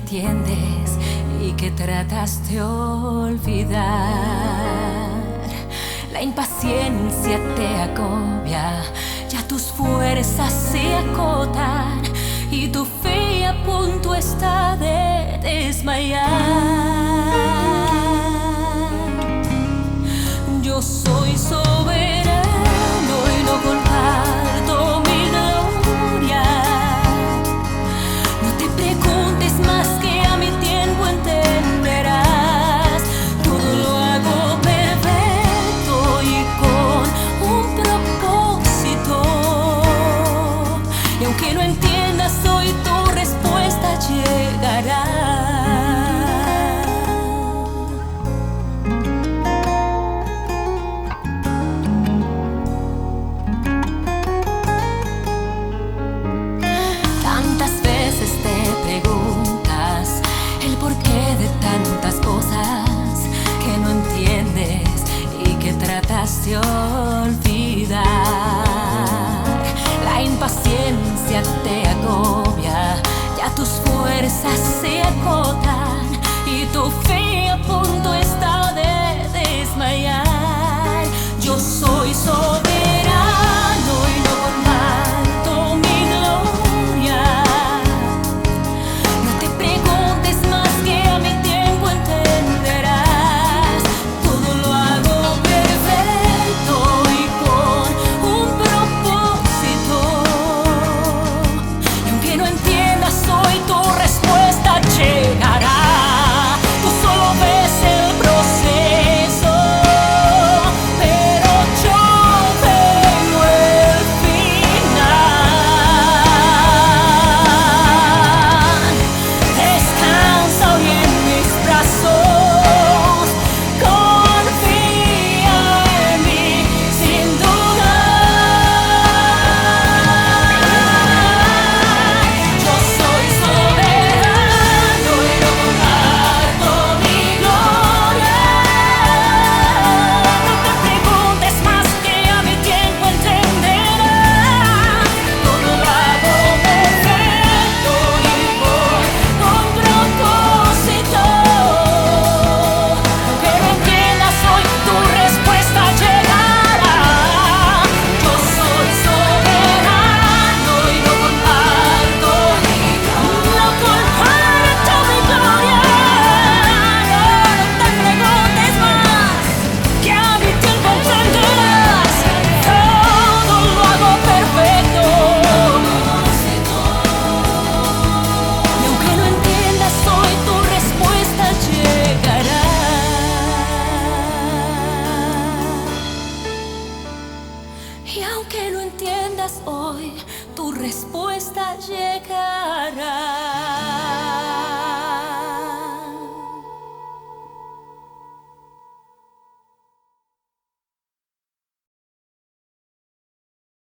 entiendes y que tratas de olvidar. La impaciencia te agobia, ya tus fuerzas se acotan y tu fe a punto está de desmayar. Yo soy soberano y no comparto mi gloria. No te preguntes más, que a mi tiempo entenderás. Todo lo hago perfecto y con un propósito. Y aunque no entiendas